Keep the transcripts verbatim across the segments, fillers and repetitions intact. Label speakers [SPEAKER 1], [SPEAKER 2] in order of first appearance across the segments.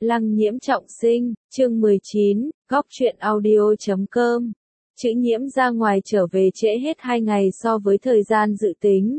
[SPEAKER 1] Lăng Nhiễm trọng sinh, chương mười chín, góc truyện audio chấm com. Chữ Nhiễm ra ngoài trở về trễ hết hai ngày so với thời gian dự tính.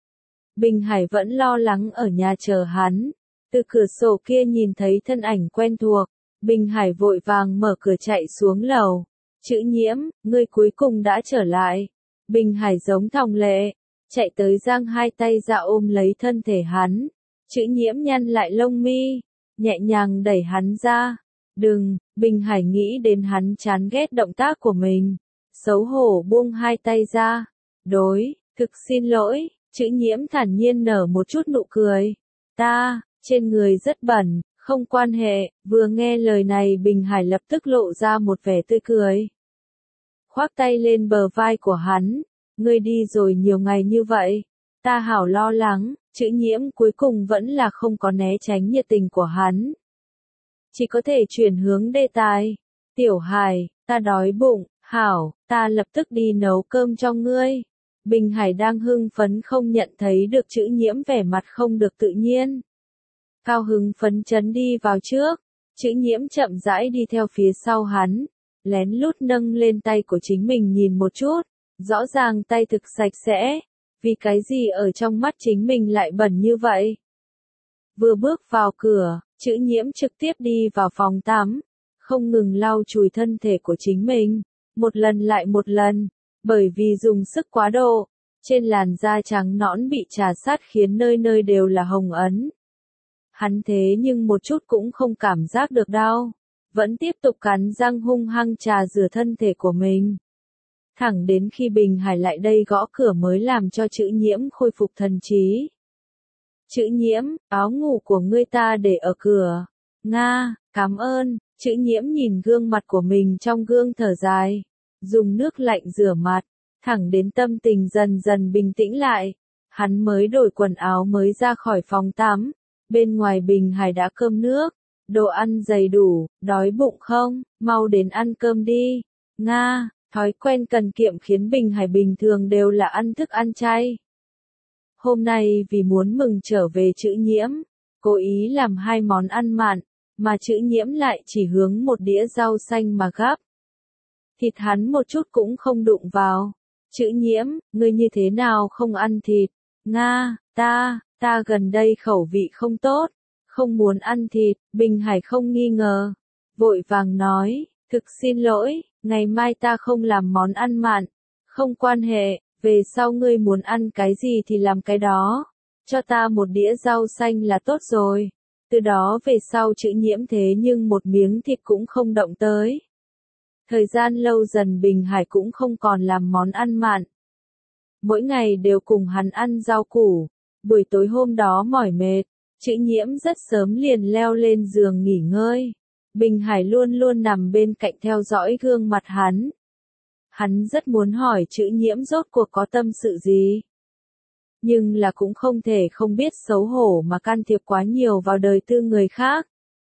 [SPEAKER 1] Bình Hải vẫn lo lắng ở nhà chờ hắn. Từ cửa sổ kia nhìn thấy thân ảnh quen thuộc, Bình Hải vội vàng mở cửa chạy xuống lầu. Chữ Nhiễm, ngươi cuối cùng đã trở lại. Bình Hải giống thòng lệ, chạy tới giang hai tay ra ôm lấy thân thể hắn. Chữ Nhiễm nhăn lại lông mi, nhẹ nhàng đẩy hắn ra. Đừng, Bình Hải nghĩ đến hắn chán ghét động tác của mình. Xấu hổ buông hai tay ra. Đối, thực xin lỗi, Chữ Nhiễm thản nhiên nở một chút nụ cười. Ta, trên người rất bẩn, không quan hệ. Vừa nghe lời này Bình Hải lập tức lộ ra một vẻ tươi cười. Khoác tay lên bờ vai của hắn. Ngươi đi rồi nhiều ngày như vậy. Ta hảo lo lắng. Chữ Nhiễm cuối cùng vẫn là không có né tránh nhiệt tình của hắn. Chỉ có thể chuyển hướng đề tài. Tiểu Hải, ta đói bụng, hảo, ta lập tức đi nấu cơm cho ngươi. Bình Hải đang hưng phấn không nhận thấy được Chữ Nhiễm vẻ mặt không được tự nhiên. Cao hứng phấn chấn đi vào trước. Chữ Nhiễm chậm rãi đi theo phía sau hắn. Lén lút nâng lên tay của chính mình nhìn một chút. Rõ ràng tay thực sạch sẽ. Vì cái gì ở trong mắt chính mình lại bẩn như vậy? Vừa bước vào cửa, Chữ Nhiễm trực tiếp đi vào phòng tắm, không ngừng lau chùi thân thể của chính mình, một lần lại một lần, bởi vì dùng sức quá độ, trên làn da trắng nõn bị trà sát khiến nơi nơi đều là hồng ấn. Hắn thế nhưng một chút cũng không cảm giác được đau, vẫn tiếp tục cắn răng hung hăng trà rửa thân thể của mình. Thẳng đến khi Bình Hải lại đây gõ cửa mới làm cho Chữ Nhiễm khôi phục thần trí. Chữ Nhiễm, áo ngủ của ngươi ta để ở cửa. Nga, cảm ơn. Chữ Nhiễm nhìn gương mặt của mình trong gương thở dài. Dùng nước lạnh rửa mặt. Thẳng đến tâm tình dần dần bình tĩnh lại. Hắn mới đổi quần áo mới ra khỏi phòng tắm. Bên ngoài Bình Hải đã cơm nước. Đồ ăn đầy đủ, đói bụng không? Mau đến ăn cơm đi. Nga. Thói quen cần kiệm khiến Bình Hải bình thường đều là ăn thức ăn chay. Hôm nay vì muốn mừng trở về Chữ Nhiễm, cố ý làm hai món ăn mặn, mà Chữ Nhiễm lại chỉ hướng một đĩa rau xanh mà gắp. Thịt hắn một chút cũng không đụng vào. Chữ Nhiễm, ngươi như thế nào không ăn thịt? Nga, ta, ta gần đây khẩu vị không tốt, không muốn ăn thịt. Bình Hải không nghi ngờ, vội vàng nói, thực xin lỗi. Ngày mai ta không làm món ăn mặn, không quan hệ, về sau ngươi muốn ăn cái gì thì làm cái đó, cho ta một đĩa rau xanh là tốt rồi. Từ đó về sau Chữ Nhiễm thế nhưng một miếng thịt cũng không động tới. Thời gian lâu dần Bình Hải cũng không còn làm món ăn mặn. Mỗi ngày đều cùng hắn ăn rau củ, buổi tối hôm đó mỏi mệt, Chữ Nhiễm rất sớm liền leo lên giường nghỉ ngơi. Bình Hải luôn luôn nằm bên cạnh theo dõi gương mặt hắn. Hắn rất muốn hỏi Chữ Nhiễm rốt cuộc có tâm sự gì. Nhưng là cũng không thể không biết xấu hổ mà can thiệp quá nhiều vào đời tư người khác.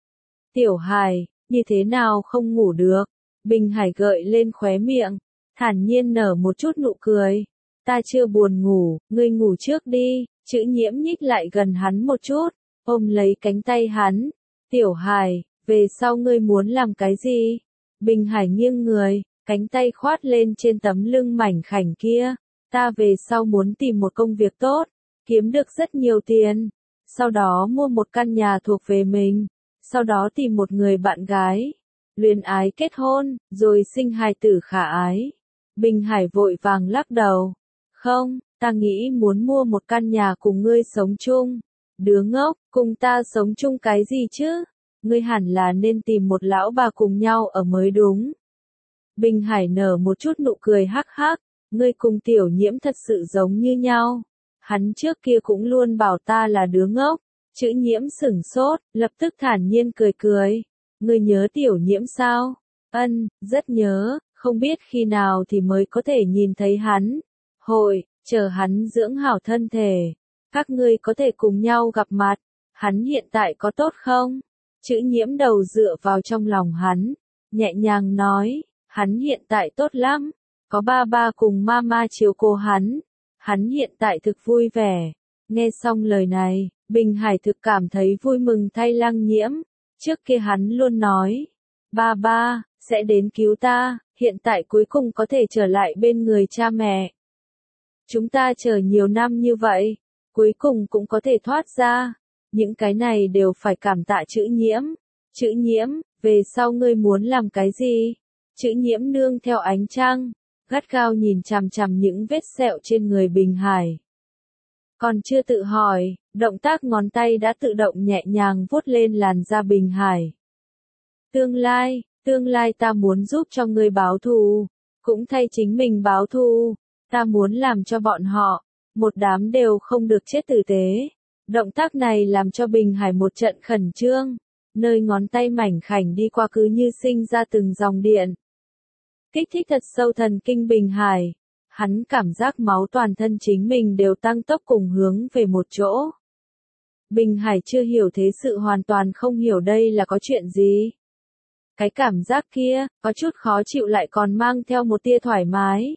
[SPEAKER 1] Tiểu Hải, như thế nào không ngủ được? Bình Hải gợi lên khóe miệng, thản nhiên nở một chút nụ cười. Ta chưa buồn ngủ, ngươi ngủ trước đi. Chữ Nhiễm nhích lại gần hắn một chút, ôm lấy cánh tay hắn. Tiểu Hải, về sau ngươi muốn làm cái gì? Bình Hải nghiêng người, cánh tay khoát lên trên tấm lưng mảnh khảnh kia. Ta về sau muốn tìm một công việc tốt, kiếm được rất nhiều tiền. Sau đó mua một căn nhà thuộc về mình. Sau đó tìm một người bạn gái. Luyến ái kết hôn, rồi sinh hài tử khả ái. Bình Hải vội vàng lắc đầu. Không, ta nghĩ muốn mua một căn nhà cùng ngươi sống chung. Đứa ngốc, cùng ta sống chung cái gì chứ? Ngươi hẳn là nên tìm một lão bà cùng nhau ở mới đúng. Bình Hải nở một chút nụ cười hắc hắc, ngươi cùng Tiểu Nhiễm thật sự giống như nhau. Hắn trước kia cũng luôn bảo ta là đứa ngốc. Chữ Nhiễm sửng sốt, lập tức thản nhiên cười cười. Ngươi nhớ Tiểu Nhiễm sao? Ân, rất nhớ, không biết khi nào thì mới có thể nhìn thấy hắn. Hội, chờ hắn dưỡng hảo thân thể. Các ngươi có thể cùng nhau gặp mặt. Hắn hiện tại có tốt không? Chữ Nhiễm đầu dựa vào trong lòng hắn, nhẹ nhàng nói, hắn hiện tại tốt lắm, có ba ba cùng mama chiếu cố hắn, hắn hiện tại thực vui vẻ. Nghe xong lời này, Bình Hải thực cảm thấy vui mừng thay Lăng Nhiễm, Trước kia hắn luôn nói, ba ba, sẽ đến cứu ta, hiện tại cuối cùng có thể trở lại bên người cha mẹ. Chúng ta chờ nhiều năm như vậy, cuối cùng cũng có thể thoát ra. Những cái này đều phải cảm tạ Chữ Nhiễm. Chữ Nhiễm, về sau ngươi muốn làm cái gì? Chữ Nhiễm nương theo ánh trăng, gắt gao nhìn chằm chằm những vết sẹo trên người Bình Hải. Còn chưa tự hỏi, động tác ngón tay đã tự động nhẹ nhàng vuốt lên làn da Bình Hải. Tương lai, tương lai ta muốn giúp cho ngươi báo thù, cũng thay chính mình báo thù, ta muốn làm cho bọn họ, một đám đều không được chết tử tế. Động tác này làm cho Bình Hải một trận khẩn trương, nơi ngón tay mảnh khảnh đi qua cứ như sinh ra từng dòng điện. Kích thích thật sâu thần kinh Bình Hải, hắn cảm giác máu toàn thân chính mình đều tăng tốc cùng hướng về một chỗ. Bình Hải chưa hiểu thế sự hoàn toàn không hiểu đây là có chuyện gì. Cái cảm giác kia, có chút khó chịu lại còn mang theo một tia thoải mái.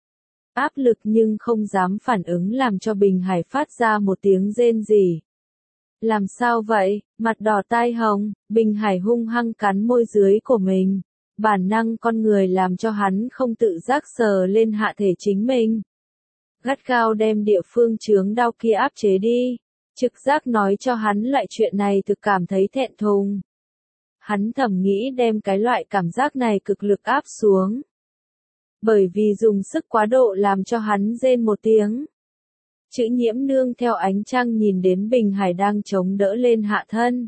[SPEAKER 1] Áp lực nhưng không dám phản ứng làm cho Bình Hải phát ra một tiếng rên rỉ. Làm sao vậy, mặt đỏ tai hồng, Bình Hải hung hăng cắn môi dưới của mình. Bản năng con người làm cho hắn không tự giác sờ lên hạ thể chính mình. Gắt gao đem địa phương chướng đau kia áp chế đi. Trực giác nói cho hắn loại chuyện này thực cảm thấy thẹn thùng. Hắn thầm nghĩ đem cái loại cảm giác này cực lực áp xuống. Bởi vì dùng sức quá độ làm cho hắn rên một tiếng. Chữ Nhiễm nương theo ánh trăng nhìn đến Bình Hải đang chống đỡ lên hạ thân.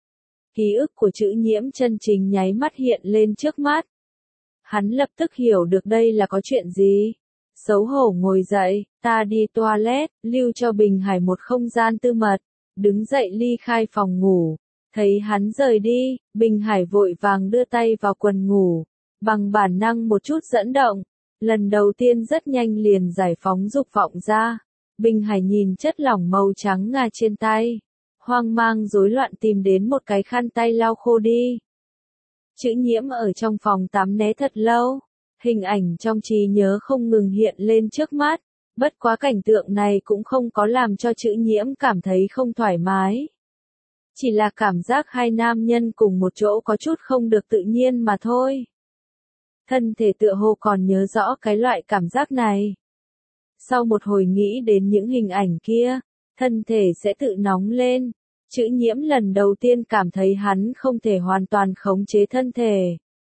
[SPEAKER 1] Ký ức của Chữ Nhiễm chân chính nháy mắt hiện lên trước mắt. Hắn lập tức hiểu được đây là có chuyện gì. Xấu hổ ngồi dậy, ta đi toilet, lưu cho Bình Hải một không gian tư mật. Đứng dậy ly khai phòng ngủ. Thấy hắn rời đi, Bình Hải vội vàng đưa tay vào quần ngủ. Bằng bản năng một chút dẫn động. Lần đầu tiên rất nhanh liền giải phóng dục vọng ra. Bình Hải nhìn chất lỏng màu trắng ngà trên tay. Hoang mang rối loạn tìm đến một cái khăn tay lau khô đi. Chữ Nhiễm ở trong phòng tắm né thật lâu. Hình ảnh trong trí nhớ không ngừng hiện lên trước mắt. Bất quá cảnh tượng này cũng không có làm cho Chữ Nhiễm cảm thấy không thoải mái. Chỉ là cảm giác hai nam nhân cùng một chỗ có chút không được tự nhiên mà thôi. Thân thể tựa hồ còn nhớ rõ cái loại cảm giác này. Sau một hồi nghĩ đến những hình ảnh kia, thân thể sẽ tự nóng lên. Chữ Nhiễm lần đầu tiên cảm thấy hắn không thể hoàn toàn khống chế thân thể.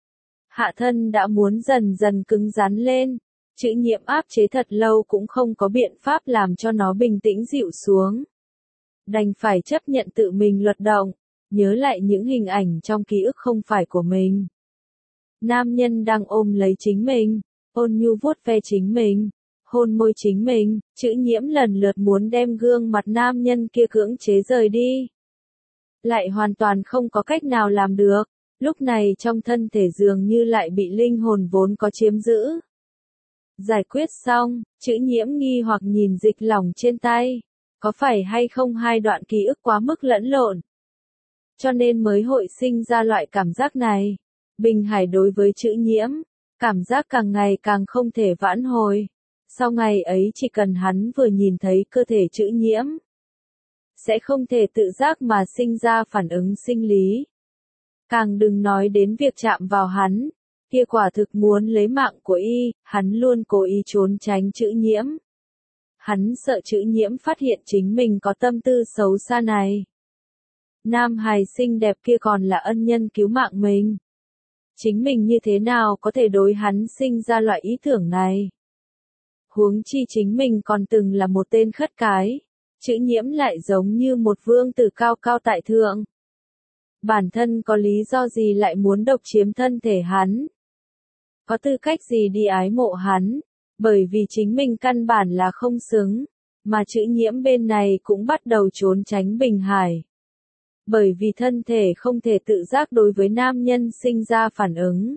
[SPEAKER 1] Hạ thân đã muốn dần dần cứng rắn lên. Chữ Nhiễm áp chế thật lâu cũng không có biện pháp làm cho nó bình tĩnh dịu xuống. Đành phải chấp nhận tự mình luật động, nhớ lại những hình ảnh trong ký ức không phải của mình. Nam nhân đang ôm lấy chính mình, ôn nhu vuốt ve chính mình, hôn môi chính mình. Chữ Nhiễm lần lượt muốn đem gương mặt nam nhân kia cưỡng chế rời đi. Lại hoàn toàn không có cách nào làm được, lúc này trong thân thể dường như lại bị linh hồn vốn có chiếm giữ. Giải quyết xong, Chữ Nhiễm nghi hoặc nhìn dịch lỏng trên tay. Có phải hay không hai đoạn ký ức quá mức lẫn lộn? Cho nên mới hội sinh ra loại cảm giác này. Bình Hải đối với Chữ Nhiễm, cảm giác càng ngày càng không thể vãn hồi. Sau ngày ấy chỉ cần hắn vừa nhìn thấy cơ thể Chữ Nhiễm, sẽ không thể tự giác mà sinh ra phản ứng sinh lý. Càng đừng nói đến việc chạm vào hắn, kia quả thực muốn lấy mạng của y, hắn luôn cố ý trốn tránh Chữ Nhiễm. Hắn sợ Chữ Nhiễm phát hiện chính mình có tâm tư xấu xa này. Nam hài xinh đẹp kia còn là ân nhân cứu mạng mình. Chính mình như thế nào có thể đối hắn sinh ra loại ý tưởng này? Huống chi chính mình còn từng là một tên khất cái. Chữ Nhiễm lại giống như một vương tử cao cao tại thượng. Bản thân có lý do gì lại muốn độc chiếm thân thể hắn? Có tư cách gì đi ái mộ hắn? Bởi vì chính mình căn bản là không xứng, mà Chữ Nhiễm bên này cũng bắt đầu trốn tránh Bình Hải. Bởi vì thân thể không thể tự giác đối với nam nhân sinh ra phản ứng.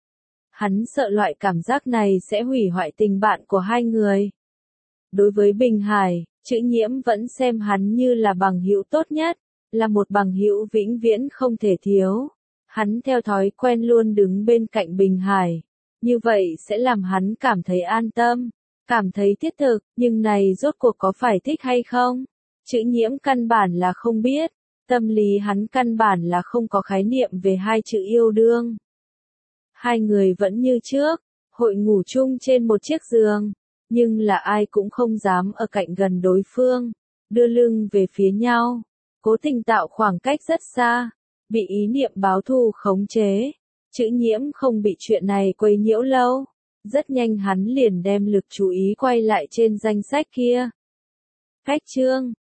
[SPEAKER 1] Hắn sợ loại cảm giác này sẽ hủy hoại tình bạn của hai người. Đối với Bình Hải, Chữ Nhiễm vẫn xem hắn như là bằng hữu tốt nhất, là một bằng hữu vĩnh viễn không thể thiếu. Hắn theo thói quen luôn đứng bên cạnh Bình Hải. Như vậy sẽ làm hắn cảm thấy an tâm, cảm thấy thiết thực, nhưng này rốt cuộc có phải thích hay không? Chữ Nhiễm căn bản là không biết. Tâm lý hắn căn bản là không có khái niệm về hai chữ yêu đương. Hai người vẫn như trước, hội ngủ chung trên một chiếc giường, nhưng là ai cũng không dám ở cạnh gần đối phương, đưa lưng về phía nhau, cố tình tạo khoảng cách rất xa, bị ý niệm báo thù khống chế. Chữ Nhiễm không bị chuyện này quấy nhiễu lâu, rất nhanh hắn liền đem lực chú ý quay lại trên danh sách kia. Cách chương